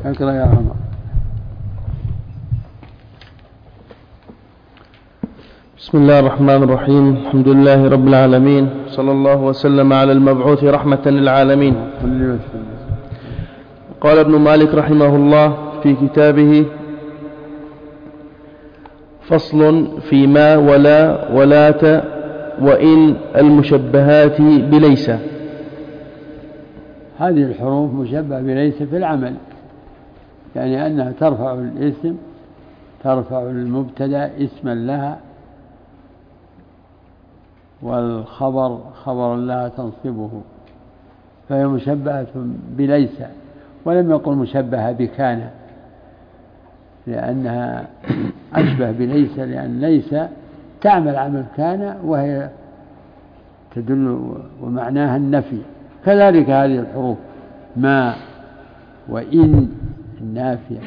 اقرأ يا عمر. بسم الله الرحمن الرحيم. الحمد لله رب العالمين، صلى الله وسلم على المبعوث رحمة للعالمين. قال ابن مالك رحمه الله في كتابه: فصل في ما ولا ولات وإن المشبهات بليس. هذه الحروف مشبهة بليس في العمل، يعني أنها ترفع الاسم، ترفع المبتدأ اسما لها، والخبر خبرا لها تنصبه، فهي مشبهة بليس. ولم يقل مشبهة بكان، لأنها أشبه بليس، لأن ليس تعمل عمل كان وهي تدل ومعناها النفي. كذلك هذه الحروف ما وإن النافية،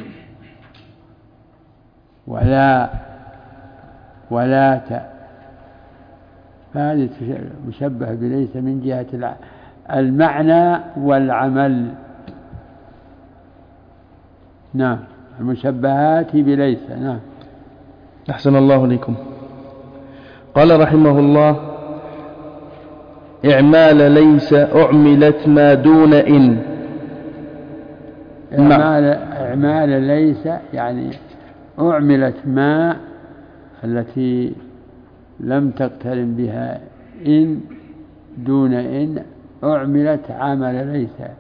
ولا ولات، فهذه مشبه بليس من جهة المعنى والعمل. نعم، المشبهات بليس. نعم. أحسن الله لكم. قال رحمه الله: إعمال ليس أعملت ما دون إن. إعمال ليس يعني أعملت ما التي لم تقترن بها إن دون إن، أعملت عمل ليس،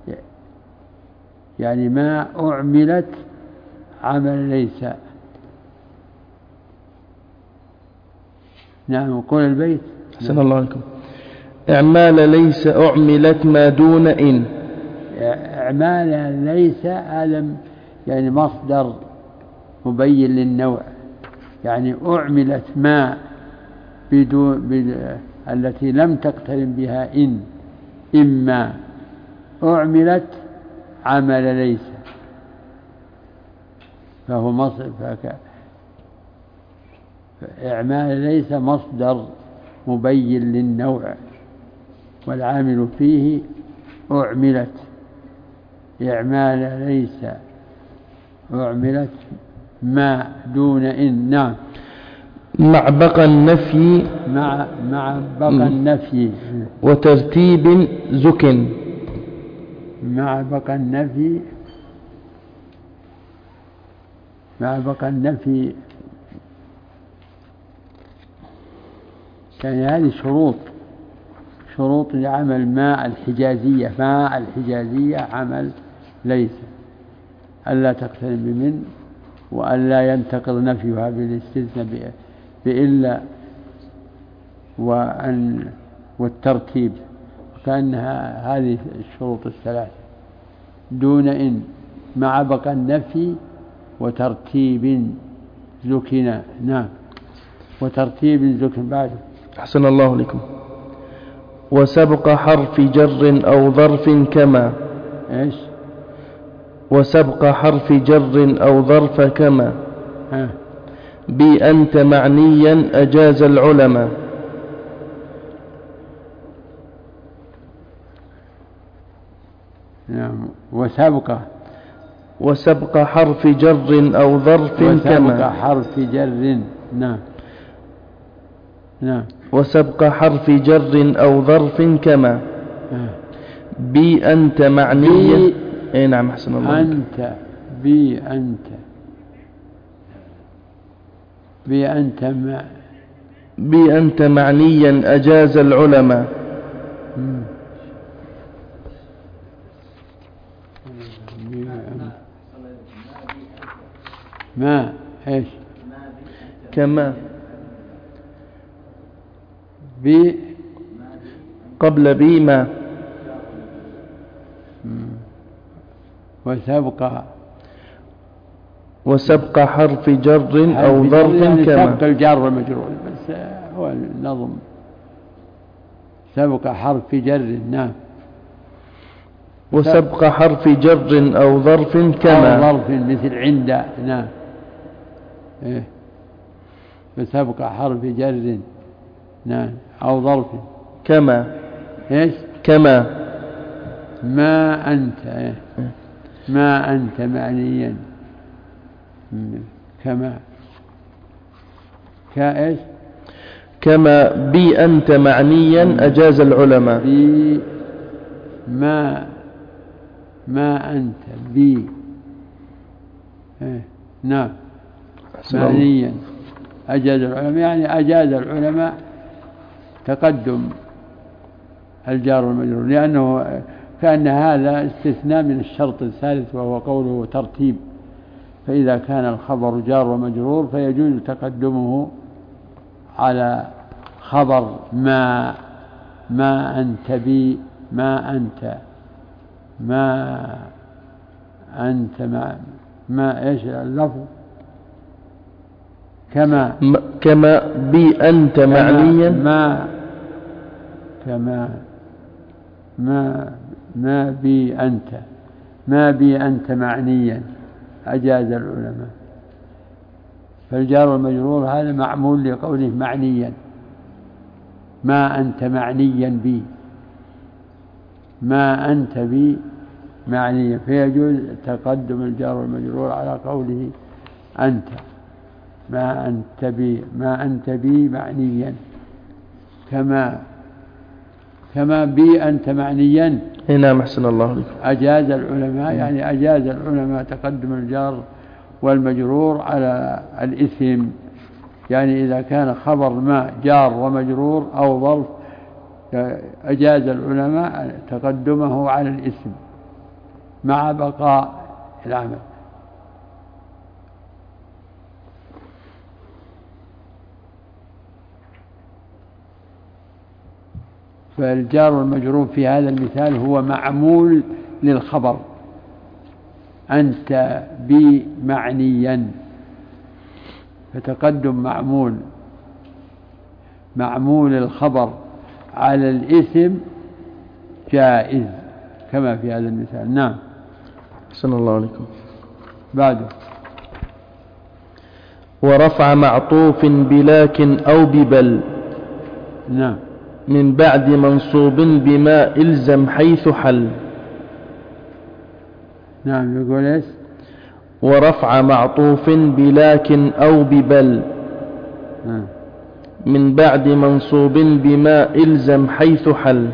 يعني ما أعملت عمل ليس. نعم، قول البيت. أحسن الله لكم. إعمال ليس أعملت ما دون إن. إعمال ليس هذا يعني مصدر مبين للنوع، يعني أعملت ما التي لم تقترن بها إن، إما أعملت عمل ليس، فهو مصدر. إعمال ليس مصدر مبين للنوع، والعامل فيه أعملت. إعمال ليس أعملت ما دون إن. نعم. مع بقى النفي، مع بقى النفي وترتيب زكن. مع بقى النفي، مع بقى النفي، يعني هذه شروط لعمل ما الحجازية. ما الحجازية عمل ليس: ألا تقترن بمن، وألا ينتقض نفيها بالاستثناء بإلا، والترتيب. وكأنها هذه الشروط الثلاثة دون إن، مع بقى النفي، وترتيب زكنا. نعم، وترتيب زكن بعد. أحسن الله لكم. وسبق حرف جر أو ظرف كما. إيش؟ وسبق حرف جر أو ظرف كما. بأنت معنيا أجاز العلماء. نعم. وسبق حرف جر أو ظرف كما. وسبق حرف جر. نعم. نعم. وسبق حرف جر أو ظرف كما. بأنت معنيا. أي نعم، أحسن الله. أنت بأنت معنيا أجاز العلماء. ما إيش؟ كما. قبل بي ما. وسبق حرف جر أو ظرف يعني كما. سبق الجار والمجرور، بس هو النظم سبق حرف جر. نعم. وسبق حرف جر أو ظرف كما. أو ظرف مثل عند. نعم. إيه. وسبق حرف جر. نعم. أو ظرف كما. إيش؟ كما. ما أنت. إيه. ما أنت معنيا كما كإيش كما بي أنت معنيا أجاز العلماء. بي ما أنت بي نعم معنيا أجاز العلماء، يعني أجاز العلماء تقدم الجار والمجرور، لأنه كأن هذا استثناء من الشرط الثالث وهو قوله ترتيب، فإذا كان الخبر جار ومجرور فيجوز تقدمه على خبر ما أنت بي ما أنت ما إيش اللفظ كما بي أنت معنيا ما بي أنت معنيا أجاز العلماء. فالجار والمجرور هذا معمول لقوله معنيا، ما أنت معنيا بي، ما أنت بي معنيا، فيجوز تقدم الجار والمجرور على قوله أنت، ما أنت بي معنيا كما بي أنت معنيا. نعم أحسن الله لكم. أجاز العلماء، يعني أجاز العلماء تقدم الجار والمجرور على الاسم، يعني إذا كان خبر ما جار ومجرور أو ظرف أجاز العلماء تقدمه على الاسم مع بقاء العمل. فالجار والمجرور في هذا المثال هو معمول للخبر أنت بي معنيا، فتقدم معمول الخبر على الاسم جائز كما في هذا المثال. نعم أحسن الله عليكم. بعده ورفع معطوف بلكن أو ببل. نعم من بعد منصوب بما إلزم حيث حل. نعم يقول إيش؟ ورفع معطوف بلكن أو ببل من بعد منصوب بما إلزم حيث حل.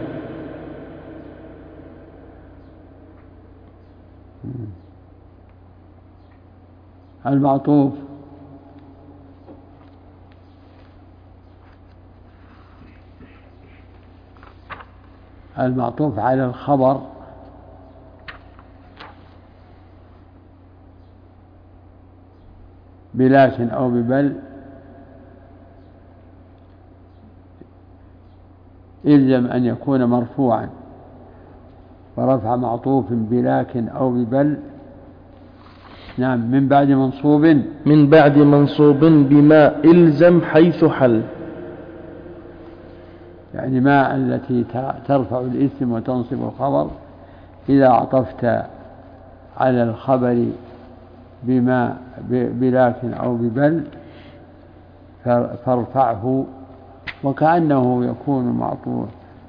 المعطوف على الخبر بلكن أو ببل إلزم أن يكون مرفوعا، ورفع معطوف بلكن أو ببل نعم من بعد منصوب بما إلزم حيث حل. يعني ما التي ترفع الاسم وتنصب الخبر إذا عطفت على الخبر بما بلكن أو ببل فارفعه، وكأنه يكون معطوف،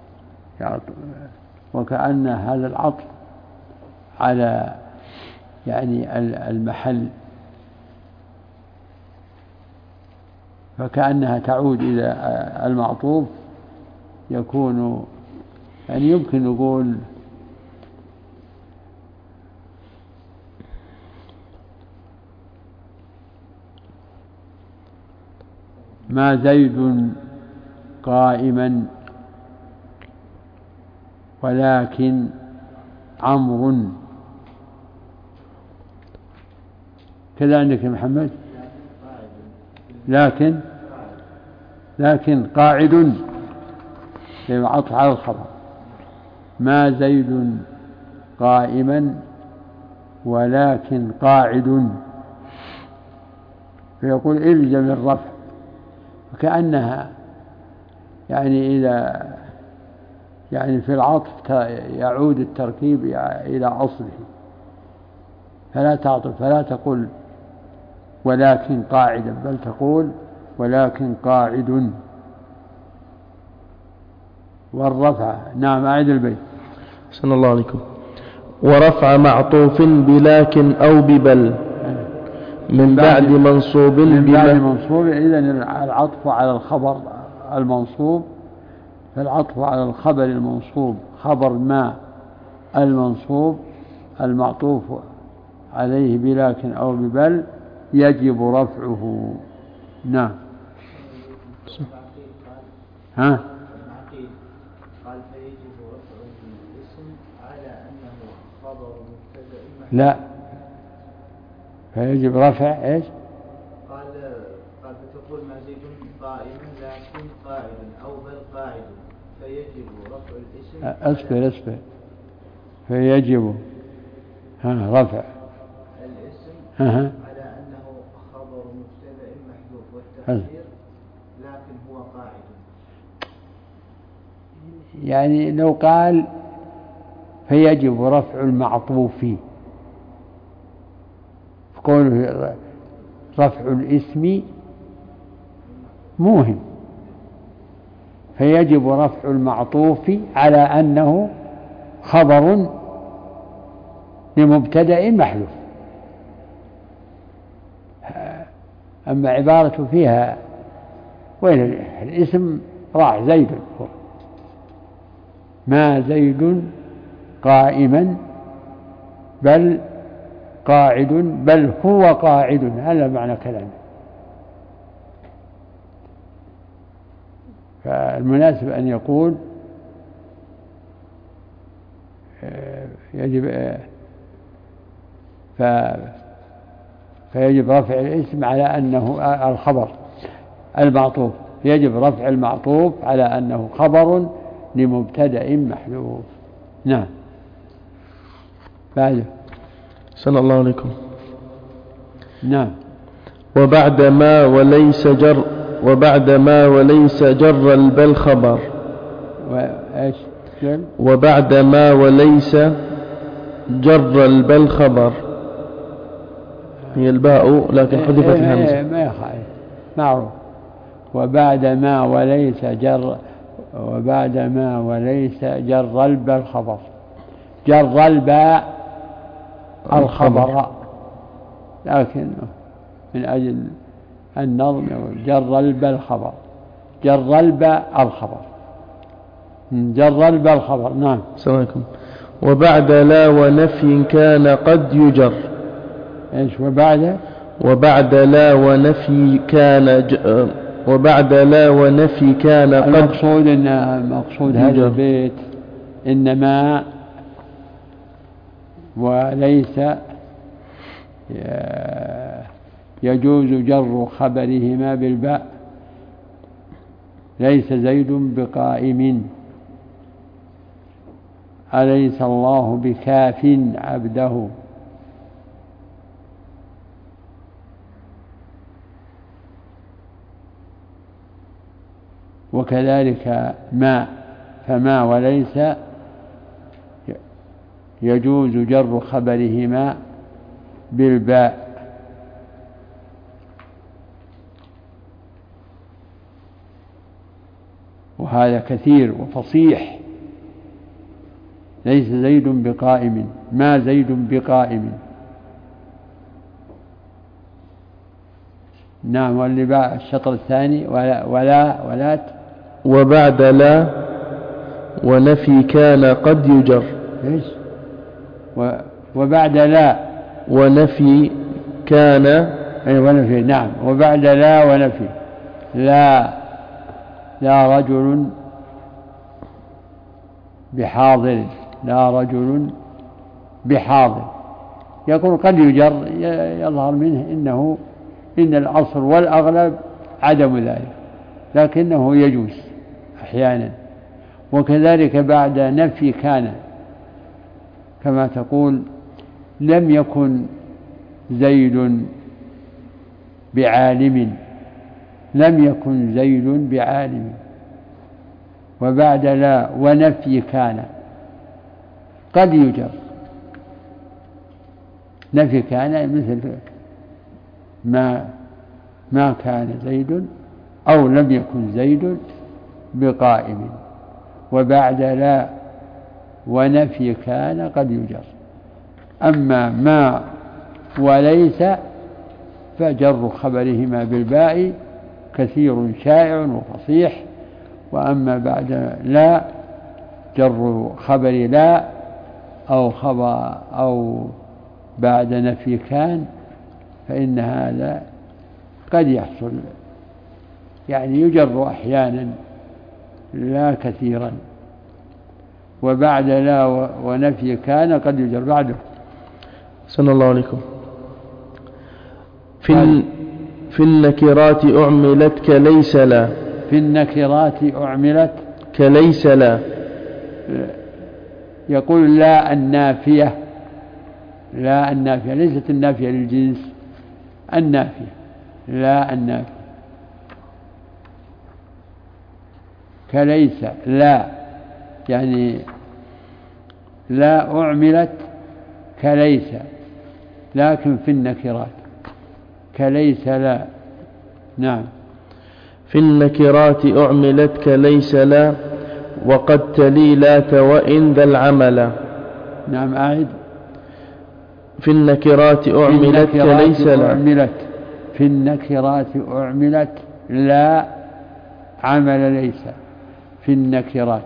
وكأن هذا العطف على يعني المحل، فكأنها تعود إلى المعطوف، يكون يعني يمكن نقول ما زيد قائما ولكن عمرو. كذا عندك يا محمد؟ لكن قاعد عطف على الخبر، ما زيد قائما ولكن قاعد، فيقول إلزم الرفع، وكأنها يعني إذا يعني في العطف يعود التركيب إلى أصله، فلا تعطف، فلا تقول ولكن قاعدا، بل تقول ولكن قاعد. والرفع نعم أعد البيت. أحسن الله عليكم. ورفع معطوف بلكن أو ببل من بعد منصوب إذن العطف على الخبر المنصوب، فالعطف على الخبر المنصوب خبر ما المنصوب المعطوف عليه بلكن أو ببل يجب رفعه. نعم. ها؟ قال فيجب رفع الاسم على أنه خبر مبتدأ. لا، فيجب رفع ايش؟ قال فتقول ما زيد قائما لكن قاعدا أو بل قاعد، فيجب رفع الاسم. اصبر فيجب رفع الاسم على أنه خبر مبتدأ محذوف والتأخير لكن هو قاعد. يعني لو قال فيجب رفع المعطوف، قوله رفع الاسم موهم، فيجب رفع المعطوف على أنه خبر لمبتدأ محذوف. أما عبارة فيها وين الاسم راح زيد، ما زيد قائما بل قاعد بل هو قاعد، هذا معنى كلامه. فالمناسب أن يقول يجب فيجب رفع الاسم على أنه الخبر المعطوف، يجب رفع المعطوف على أنه خبر لمبتدأ محذوف. نعم. بعده صلى الله عليكم. نعم. وبعد ما وليس جر البل خبر. وإيش؟ وبعد ما وليس جر البل خبر، هي الباء لكن حذفت الهمزة. ما يخالف، معروف. وبعد ما وليس جر البل خبر، جر الباء الخبر، لكن من أجل النظم جر الباء الخبر، جر الباء الخبر، جر الباء الخبر. نعم. السلام عليكم. وبعد لا ونفي كان قد يجر. ايش وبعد لا ونفي كان قد المقصود هذا البيت إنما وليس يجوز جر خبرهما بالباء، ليس زيد بقائم، أليس الله بكاف عبده. وكذلك فما وليس يجوز جر خبرهما بالباء، وهذا كثير وفصيح. ليس زيد بقائم، ما زيد بقائم. نعم. واللي باع الشطر الثاني ولات. وبعد لا ونفي كان قد يجر. ايش؟ وبعد لا ونفي كان ونفي. نعم. وبعد لا ونفي لا رجل بحاضر، لا رجل بحاضر، يقول قد يجر، يظهر منه إن الأصل والأغلب عدم ذلك، لكنه يجوز أحيانا. وكذلك بعد نفي كان، كما تقول لم يكن زيد بعالم، لم يكن زيد بعالم. وبعد لا ونفي كان قد يجر، نفي كان مثل ما كان زيد أو لم يكن زيد بقائم. وبعد لا ونفي كان قد يجر. أما ما وليس فجر خبرهما بالباء كثير شائع وفصيح. وأما بعد لا جر خبر لا أو بعد نفي كان فإن هذا قد يحصل، يعني يجر أحيانا لا كثيرا، وبعد لا ونفي كان قد يجر بعده. صلى الله عليكم. في النكرات أعملت كليس لا. في النكرات أعملت كليس لا. يقول لا النافية، لا النافية ليست النافية للجنس، النافية لا النافية كليس لا، يعني لا أعملت كليس، لكن في النكرات كليس لا. نعم. في النكرات أعملت كليس لا وقد تلي لات وإن ذا العمل. نعم أعد. في النكرات أعملت كليس لا. في النكرات أعملت لا عمل ليس. في النكرات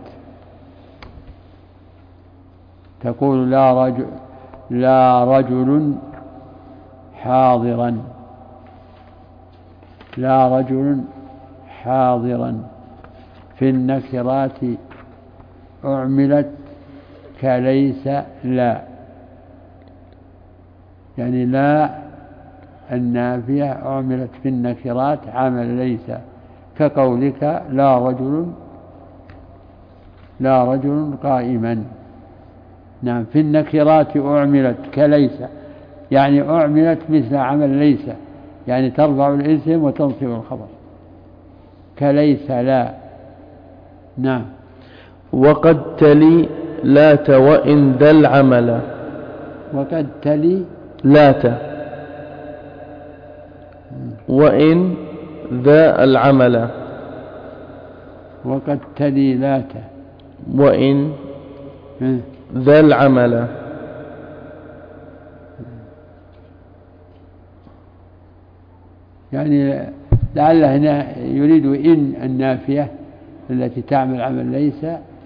تقول لا رجل حاضرا، لا رجل حاضرا. في النكرات أعملت كليس لا، يعني لا النافية أعملت في النكرات عمل ليس، كقولك لا رجل قائما. نعم. في النكرات أعملت كليس، يعني أعملت مثل عمل ليس، يعني ترفع الاسم وتنصب الخبر كليس لا. نعم. وقد تلي لات وإن ذا العمل. وقد تلي لات وإن ذا العمل. وقد تلي لات وإن ذا العمل. يعني لعله هنا يريد إن النافية التي تعمل عمل ليس،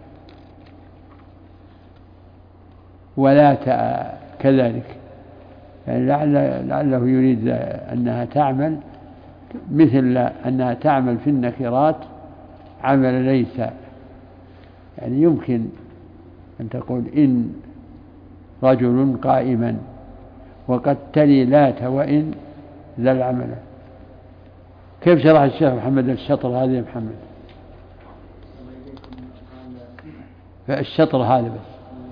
ولا كذلك، يعني لعله يريد أنها تعمل مثل أنها تعمل في النكرات عمل ليس. يعني يمكن أن تقول إن رجل قائما، وقد تلي لات وإن ذا العمل. كيف شرح الشيخ محمد الشطر هذا يا محمد؟ الشطر هذا بس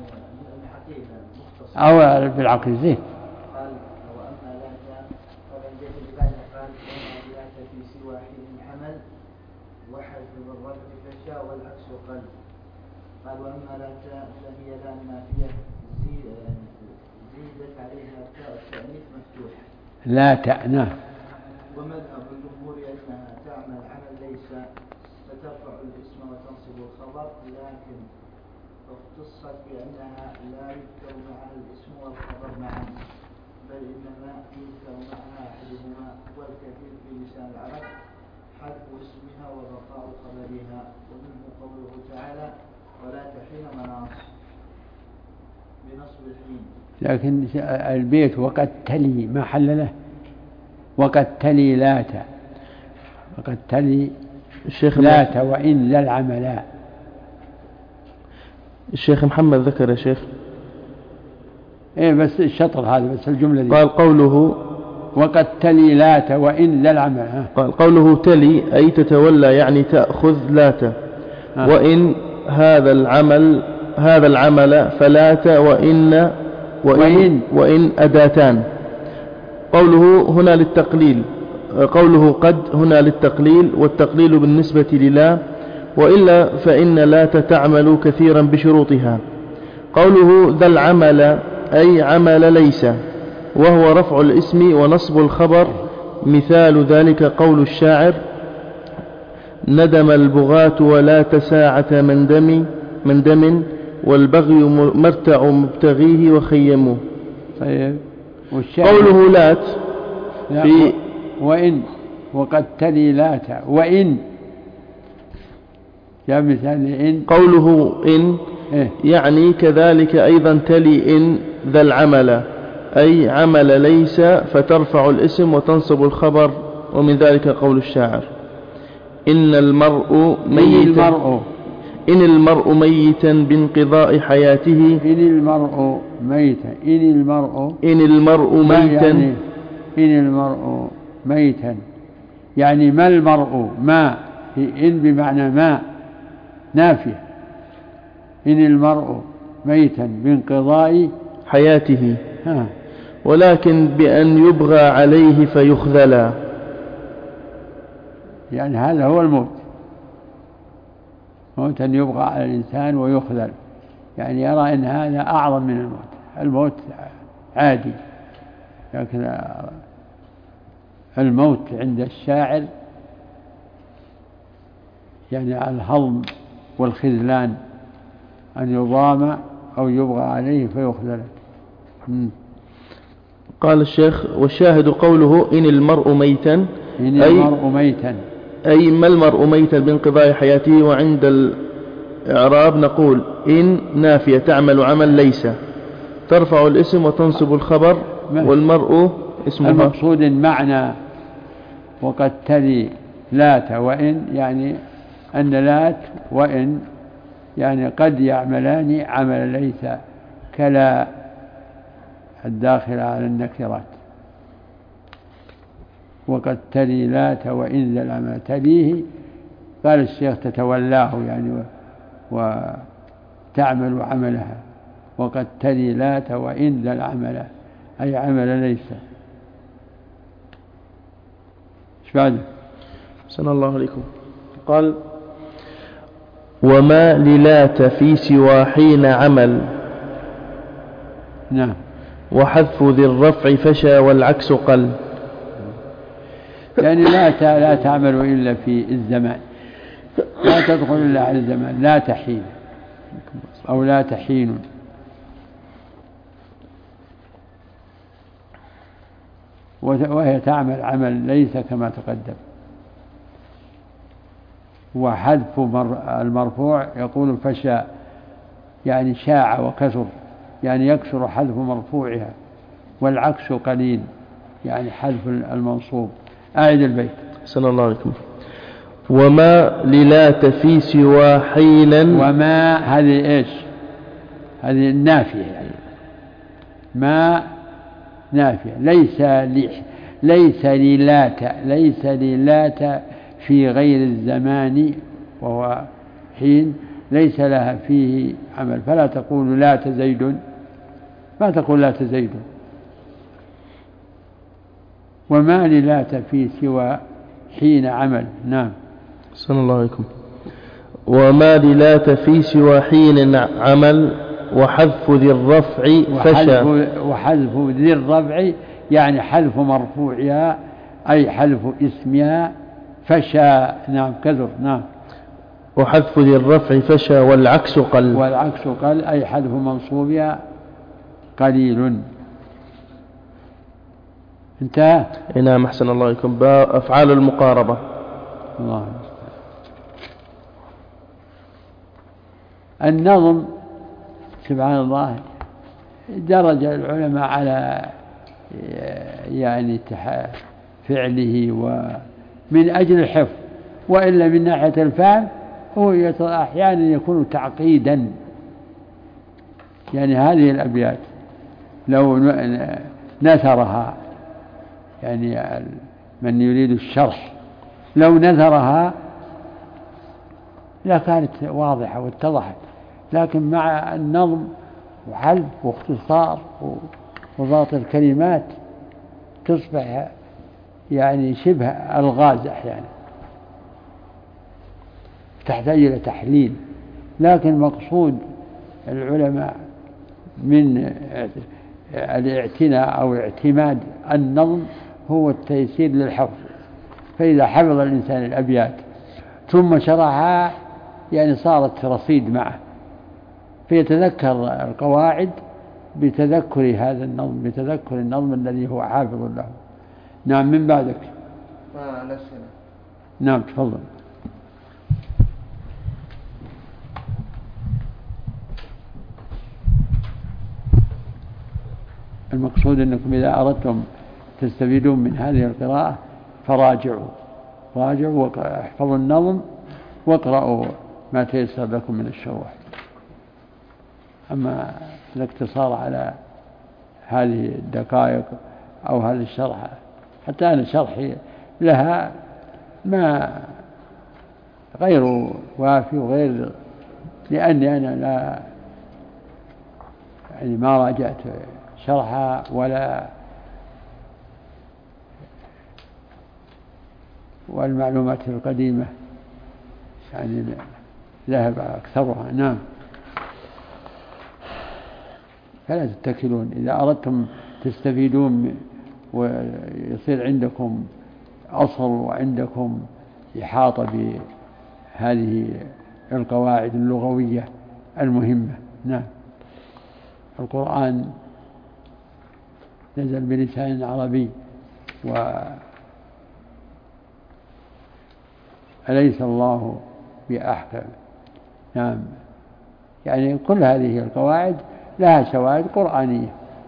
أو بالعقل زين. قال وأما لا فمن جهل بعد قال وما لا في سوى حين الحمل وحذف بالرفع فشاء والعكس قل. قال وأما لا فهي لا نافية زيدت عليها تاء التأنيث مفتوح لا تأنى. ومذهب الجمهور أنها تعمل عمل ليس فترفع الاسم وتنصب الخبر، لكن اختصت بأنها لا يذكر معها الاسم والخبر معا، بل إنما يذكر معها أحدهما، والكثير في لسان العرب حذف اسمها وبقاء خبرها. ومنه قوله تعالى ولا تحين مناص بنصب الحين. لكن البيت وقد تلي ما حل له، وقد تلي لات، وقد تلي لات وإن ذا العملاء. الشيخ محمد ذكر يا شيخ إيه بس الشطر هذا بس الجملة دي. قال قوله وقد تلي لات وإن ذا العمل. قال قوله تلي أي تتولى، يعني تأخذ لات. وإن هذا العمل فلات وإن أداتان. قوله هنا للتقليل، قوله قد هنا للتقليل، والتقليل بالنسبة للا، وإلا فإن لا تعمل كثيرا بشروطها. قوله ذا العمل أي عمل ليس، وهو رفع الاسم ونصب الخبر. مثال ذلك قول الشاعر ندم البغاة ولا تساعة من دم والبغي مرتع مبتغيه وخيمه. طيب قوله لات في وإن وقد تلي لات وإن جاء مثال إن قوله إن يعني كذلك أيضا تلي إن ذا العمل أي عمل ليس فترفع الاسم وتنصب الخبر ومن ذلك قول الشاعر إن المرء ميتا بانقضاء حياته إن المرء ميتا يعني ما المرء ما في إن بمعنى ما نافية إن المرء ميتا بانقضاء حياته ولكن بأن يبغى عليه فيخذلا يعني هذا هو الموت موت أن يبغى على الإنسان ويخذل يعني يرى أن هذا أعظم من الموت عادي لكن الموت عند الشاعر يعني على الهضم والخذلان أن يضام أو يبغى عليه فيخذل. قال الشيخ والشاهد قوله إن المرء ميتا أي ما المرء ميتا بانقضاء حياته وعند الإعراب نقول إن نافية تعمل عمل ليس ترفع الاسم وتنصب الخبر والمرء اسمها المقصود معنى وقد تلي لات وإن يعني أن لات وإن يعني قد يعملان عمل ليس كلا الداخل على النكرات وقد تلي لات وإن ذا العمل تليه قال الشيخ تتولاه يعني وتعمل عملها وقد تلي لات وإن ذا العمل أي عمل ليس. ايش بعد؟ صلى الله عليكم. قال وما للات في سوى حين عمل نعم وحذف ذي الرفع فشى والعكس قل يعني لا تعمل إلا في الزمان لا تدخل إلا على الزمان لا تحين أو لا تحين وهي تعمل عمل ليس كما تقدم. وحذف المرفوع يقول فشى يعني شاع وكثر يعني يكثر حذف مرفوعها والعكس قليل يعني حذف المنصوب. أعد البيت. صلى الله عليكم. وما للات في سوى حينا وما هذه إيش هذه النافية يعني ما نافية ليس للات في غير الزمان وهو حين ليس لها فيه عمل فلا تقول لات زيد ما تقول لات زيد. وما للات في سوى حين عمل. نعم. صلى الله عليكم. وما للات في سوى حين عمل وحذف ذي الرفع فشى وحذف ذي الرفع يعني حذف مرفوعها أي حذف اسمها فشى. نعم كثر. نعم. وحذف ذي الرفع فشى والعكس قل أي حذف منصوبها قليل. انتهى. نعم أحسن الله عليكم. أفعال المقاربة. الله النظم سبحان الله درج العلماء على يعني فعله ومن أجل الحفظ وإلا من ناحية الفهم هو أحيانا يكون تعقيدا يعني هذه الأبيات لو نثرها يعني من يريد الشرح لو نثرها لكانت واضحة واتضحت لكن مع النظم وحلب واختصار وضبط الكلمات تصبح يعني شبه ألغاز أحيانا تحتاج إلى تحليل. لكن مقصود العلماء من الاعتناء أو اعتماد النظم هو التيسير للحفظ. فإذا حفظ الإنسان الأبيات ثم شرحها يعني صارت رصيد معه فيتذكر القواعد بتذكر هذا النظم، بتذكر النظم الذي هو حافظ له. نعم. من بعدك. الأسئلة. نعم تفضل. المقصود أنكم إذا أردتم تستفيدون من هذه القراءة فراجعوا واحفظوا النظم واقرأوا ما تيسر لكم من الشروح. أما الاقتصار على هذه الدقائق أو هذا الشرح، حتى أنا شرحي لها ما غير وافي وغير، لأني أنا لا يعني ما راجعت شرحها والمعلومات القديمة يعني ذهب أكثرها. نعم. فلا تتكلون إذا أردتم تستفيدون ويصير عندكم أصل وعندكم إحاطة بهذه القواعد اللغوية المهمة. نعم. القرآن نزل بلسان عربي، أليس الله بأحكم. نعم. يعني كل هذه القواعد لها شواهد قرآنية.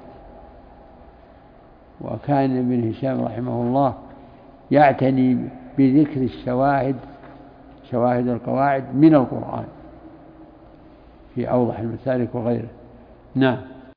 وكان ابن هشام رحمه الله يعتني بذكر الشواهد، شواهد القواعد من القرآن في أوضح المسالك وغيره. نعم.